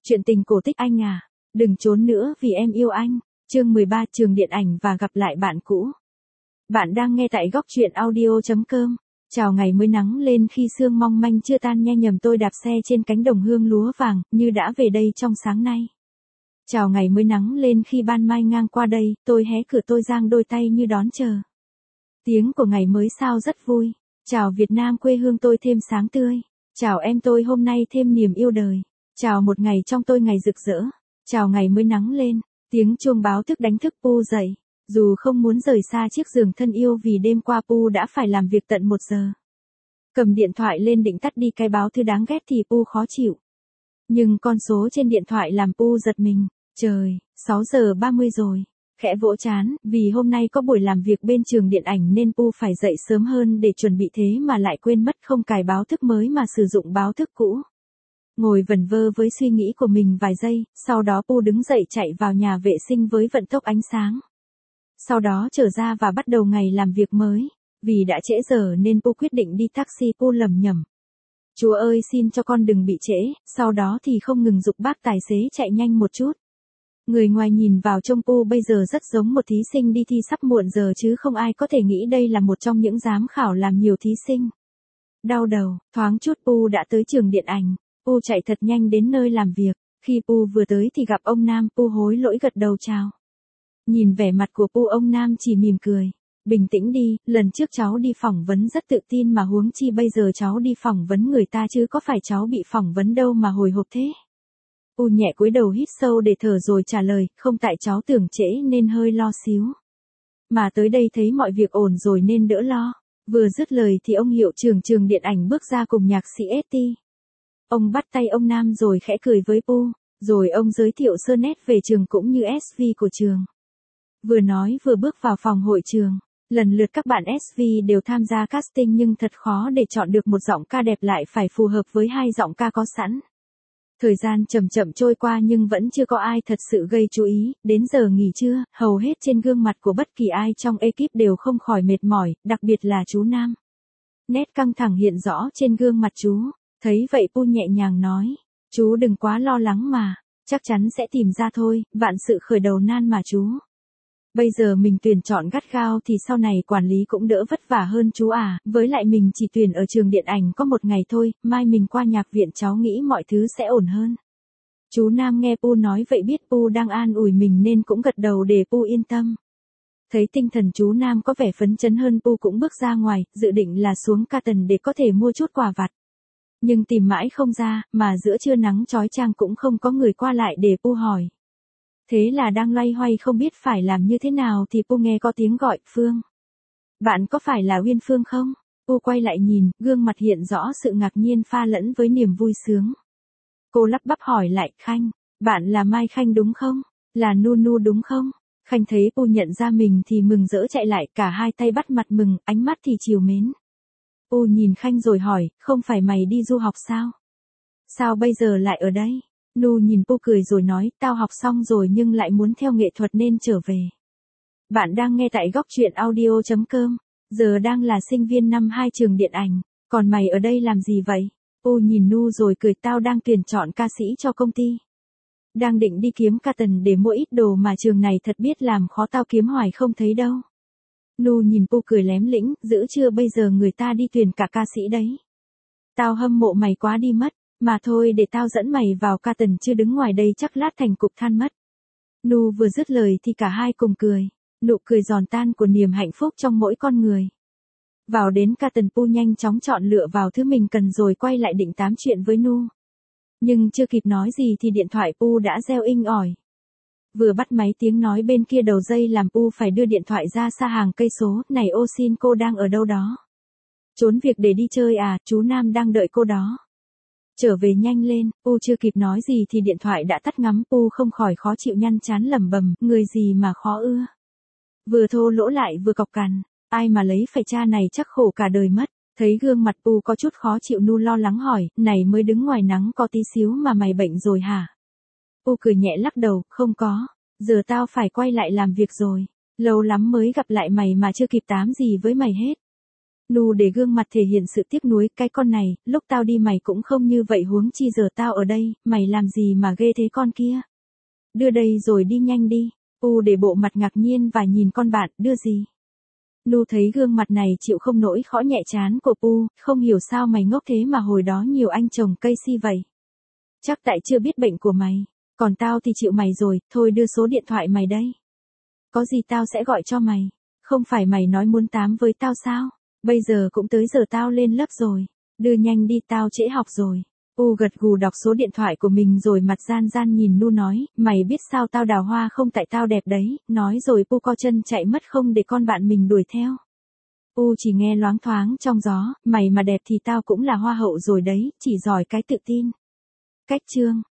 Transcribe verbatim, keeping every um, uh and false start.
Chuyện tình cổ tích anh à, đừng trốn nữa vì em yêu anh. Chương mười ba Trường điện ảnh và gặp lại bạn cũ. Bạn đang nghe tại góc truyện audio chấm com. Chào ngày mới nắng lên khi sương mong manh chưa tan nhe nhầm tôi đạp xe trên cánh đồng hương lúa vàng, như đã về đây trong sáng nay. Chào ngày mới nắng lên khi ban mai ngang qua đây, tôi hé cửa tôi giang đôi tay như đón chờ. Tiếng của ngày mới sao rất vui. Chào Việt Nam quê hương tôi thêm sáng tươi. Chào em tôi hôm nay thêm niềm yêu đời. Chào một ngày trong tôi ngày rực rỡ. Chào ngày mới nắng lên. Tiếng chuông báo thức đánh thức Pu dậy. Dù không muốn rời xa chiếc giường thân yêu vì đêm qua Pu đã phải làm việc tận một giờ. Cầm điện thoại lên định tắt đi cái báo thư đáng ghét thì Pu khó chịu. Nhưng con số trên điện thoại làm Pu giật mình. Trời, sáu giờ ba mươi rồi. Khẽ vỗ chán, vì hôm nay có buổi làm việc bên trường điện ảnh nên Pu phải dậy sớm hơn để chuẩn bị thế mà lại quên mất không cài báo thức mới mà sử dụng báo thức cũ. Ngồi vẩn vơ với suy nghĩ của mình vài giây, sau đó Pu đứng dậy chạy vào nhà vệ sinh với vận tốc ánh sáng. Sau đó trở ra và bắt đầu ngày làm việc mới. Vì đã trễ giờ nên Pu quyết định đi taxi. Pu lẩm nhẩm. Chúa ơi xin cho con đừng bị trễ, sau đó thì không ngừng giục bác tài xế chạy nhanh một chút. Người ngoài nhìn vào trông Pu bây giờ rất giống một thí sinh đi thi sắp muộn giờ chứ không ai có thể nghĩ đây là một trong những giám khảo làm nhiều thí sinh. Đau đầu, thoáng chút Pu đã tới trường điện ảnh. Pu chạy thật nhanh đến nơi làm việc. Khi Pu vừa tới thì gặp ông Nam. Pu hối lỗi gật đầu chào. Nhìn vẻ mặt của Pu, ông Nam chỉ mỉm cười. Bình tĩnh đi, lần trước cháu đi phỏng vấn rất tự tin mà huống chi bây giờ cháu đi phỏng vấn người ta chứ có phải cháu bị phỏng vấn đâu mà hồi hộp thế. Pu nhẹ cúi đầu hít sâu để thở rồi trả lời, không tại cháu tưởng trễ nên hơi lo xíu. Mà tới đây thấy mọi việc ổn rồi nên đỡ lo. Vừa dứt lời thì ông hiệu trưởng trường điện ảnh bước ra cùng nhạc sĩ ét tê. Ông bắt tay ông Nam rồi khẽ cười với Pu, rồi ông giới thiệu sơ nét về trường cũng như ét vê của trường. Vừa nói vừa bước vào phòng hội trường. Lần lượt các bạn ét vê đều tham gia casting nhưng thật khó để chọn được một giọng ca đẹp lại phải phù hợp với hai giọng ca có sẵn. Thời gian chậm chậm trôi qua nhưng vẫn chưa có ai thật sự gây chú ý. Đến giờ nghỉ trưa, hầu hết trên gương mặt của bất kỳ ai trong ekip đều không khỏi mệt mỏi, đặc biệt là chú Nam. Nét căng thẳng hiện rõ trên gương mặt chú. Thấy vậy Pu nhẹ nhàng nói, chú đừng quá lo lắng mà, chắc chắn sẽ tìm ra thôi, vạn sự khởi đầu nan mà chú. Bây giờ mình tuyển chọn gắt gao thì sau này quản lý cũng đỡ vất vả hơn chú à, với lại mình chỉ tuyển ở trường điện ảnh có một ngày thôi, mai mình qua nhạc viện cháu nghĩ mọi thứ sẽ ổn hơn. Chú Nam nghe Pu nói vậy biết Pu đang an ủi mình nên cũng gật đầu để Pu yên tâm. Thấy tinh thần chú Nam có vẻ phấn chấn hơn Pu cũng bước ra ngoài, dự định là xuống Carton để có thể mua chút quà vặt. Nhưng tìm mãi không ra, mà giữa trưa nắng chói chang cũng không có người qua lại để Pu hỏi. Thế là đang loay hoay không biết phải làm như thế nào thì Pu nghe có tiếng gọi, Phương. Bạn có phải là Uyên Phương không? Pu quay lại nhìn, gương mặt hiện rõ sự ngạc nhiên pha lẫn với niềm vui sướng. Cô lắp bắp hỏi lại, Khanh, bạn là Mai Khanh đúng không? Là Nu Nu đúng không? Khanh thấy Pu nhận ra mình thì mừng rỡ chạy lại, cả hai tay bắt mặt mừng, ánh mắt thì trìu mến. Pu nhìn Khanh rồi hỏi, không phải mày đi du học sao? Sao bây giờ lại ở đây? Nu nhìn Pu cười rồi nói, tao học xong rồi nhưng lại muốn theo nghệ thuật nên trở về. Bạn đang nghe tại góc truyện audio chấm com, giờ đang là sinh viên năm hai trường điện ảnh, còn mày ở đây làm gì vậy? Pu nhìn Nu rồi cười, tao đang tuyển chọn ca sĩ cho công ty. Đang định đi kiếm Carton để mua ít đồ mà trường này thật biết làm khó tao kiếm hoài không thấy đâu. Nu nhìn Pu cười lém lĩnh, giữ chưa bây giờ người ta đi tuyển cả ca sĩ đấy. Tao hâm mộ mày quá đi mất, mà thôi để tao dẫn mày vào Carton chứ đứng ngoài đây chắc lát thành cục than mất. Nu vừa dứt lời thì cả hai cùng cười, nụ cười giòn tan của niềm hạnh phúc trong mỗi con người. Vào đến Carton Pu nhanh chóng chọn lựa vào thứ mình cần rồi quay lại định tám chuyện với Nu. Nhưng chưa kịp nói gì thì điện thoại Pu đã reo inh ỏi. Vừa bắt máy tiếng nói bên kia đầu dây làm Pu phải đưa điện thoại ra xa hàng cây số, này ô xin cô đang ở đâu đó? Trốn việc để đi chơi à, chú Nam đang đợi cô đó. Trở về nhanh lên, Pu chưa kịp nói gì thì điện thoại đã tắt ngắm. Pu không khỏi khó chịu nhăn trán lẩm bẩm, người gì mà khó ưa. Vừa thô lỗ lại vừa cọc cằn, ai mà lấy phải cha này chắc khổ cả đời mất. Thấy gương mặt Pu có chút khó chịu Nu lo lắng hỏi, này mới đứng ngoài nắng có tí xíu mà mày bệnh rồi hả? Pu cười nhẹ lắc đầu, không có, giờ tao phải quay lại làm việc rồi, lâu lắm mới gặp lại mày mà chưa kịp tám gì với mày hết. Nu để gương mặt thể hiện sự tiếc nuối, cái con này, lúc tao đi mày cũng không như vậy huống chi giờ tao ở đây, mày làm gì mà ghê thế con kia. Đưa đây rồi đi nhanh đi. U để bộ mặt ngạc nhiên và nhìn con bạn, đưa gì? Nu thấy gương mặt này chịu không nổi khõ nhẹ chán của Pu, không hiểu sao mày ngốc thế mà hồi đó nhiều anh chồng cây si vậy. Chắc tại chưa biết bệnh của mày, còn tao thì chịu mày rồi, thôi đưa số điện thoại mày đây. Có gì tao sẽ gọi cho mày, không phải mày nói muốn tám với tao sao? Bây giờ cũng tới giờ tao lên lớp rồi, đưa nhanh đi tao trễ học rồi. U gật gù đọc số điện thoại của mình rồi mặt gian gian nhìn Nu nói, mày biết sao tao đào hoa không tại tao đẹp đấy, nói rồi Pu co chân chạy mất không để con bạn mình đuổi theo. U chỉ nghe loáng thoáng trong gió, mày mà đẹp thì tao cũng là hoa hậu rồi đấy, chỉ giỏi cái tự tin. Cách chương